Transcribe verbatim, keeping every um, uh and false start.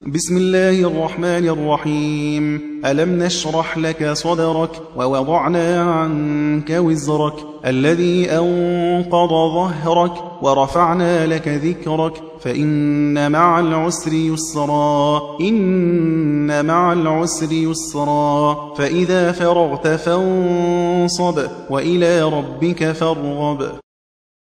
بسم الله الرحمن الرحيم. ألم نشرح لك صدرك ووضعنا عنك وزرك الذي أنقض ظهرك ورفعنا لك ذكرك فإن مع العسر يسرا إن مع العسر يسرا فإذا فرغت فانصب وإلى ربك فارغب.